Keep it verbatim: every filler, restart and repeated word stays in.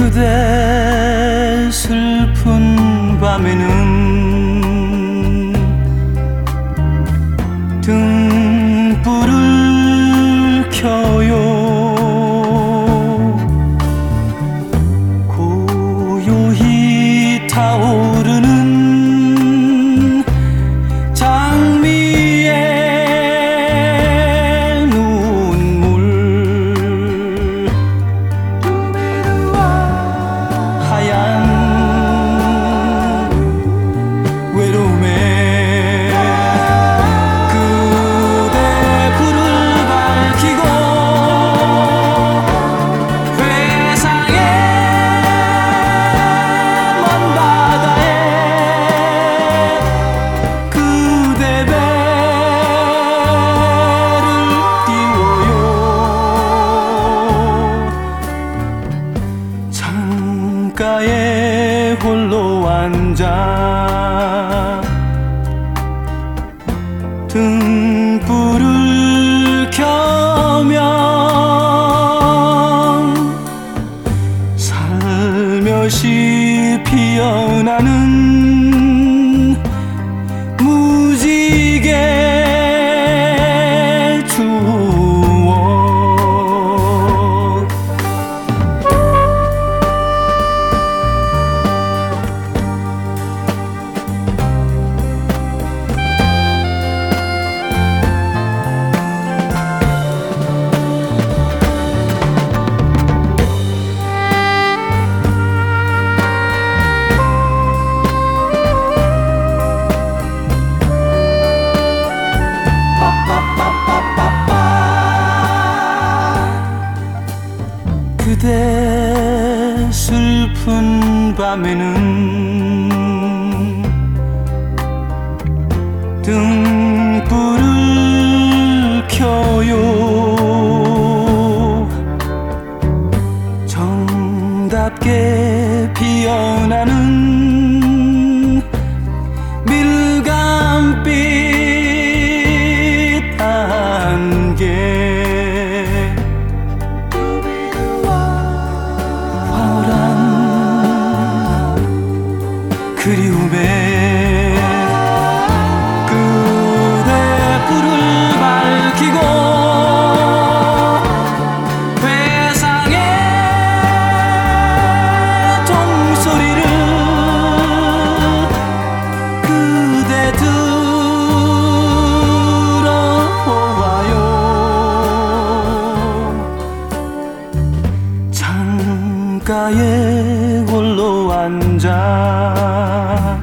그대 슬픈 밤에는 등불을 켜요. 고요히 타오르는 장미의 눈물, 하얀 외로움에 그대 불을 밝히고 회상의 먼 바다에 그대 배를 띄워요. 창가에 홀로 앉아 등불을 켜면 살며시 피어나는 무지개 추억. 그대 슬픈 밤에는 등불을 켜요. 정답게 피어나는 밀감빛 안개, 그리움에 그대 불을 밝히고 회상의 종소리를 그대 들어보아요. 창가에 홀로 앉아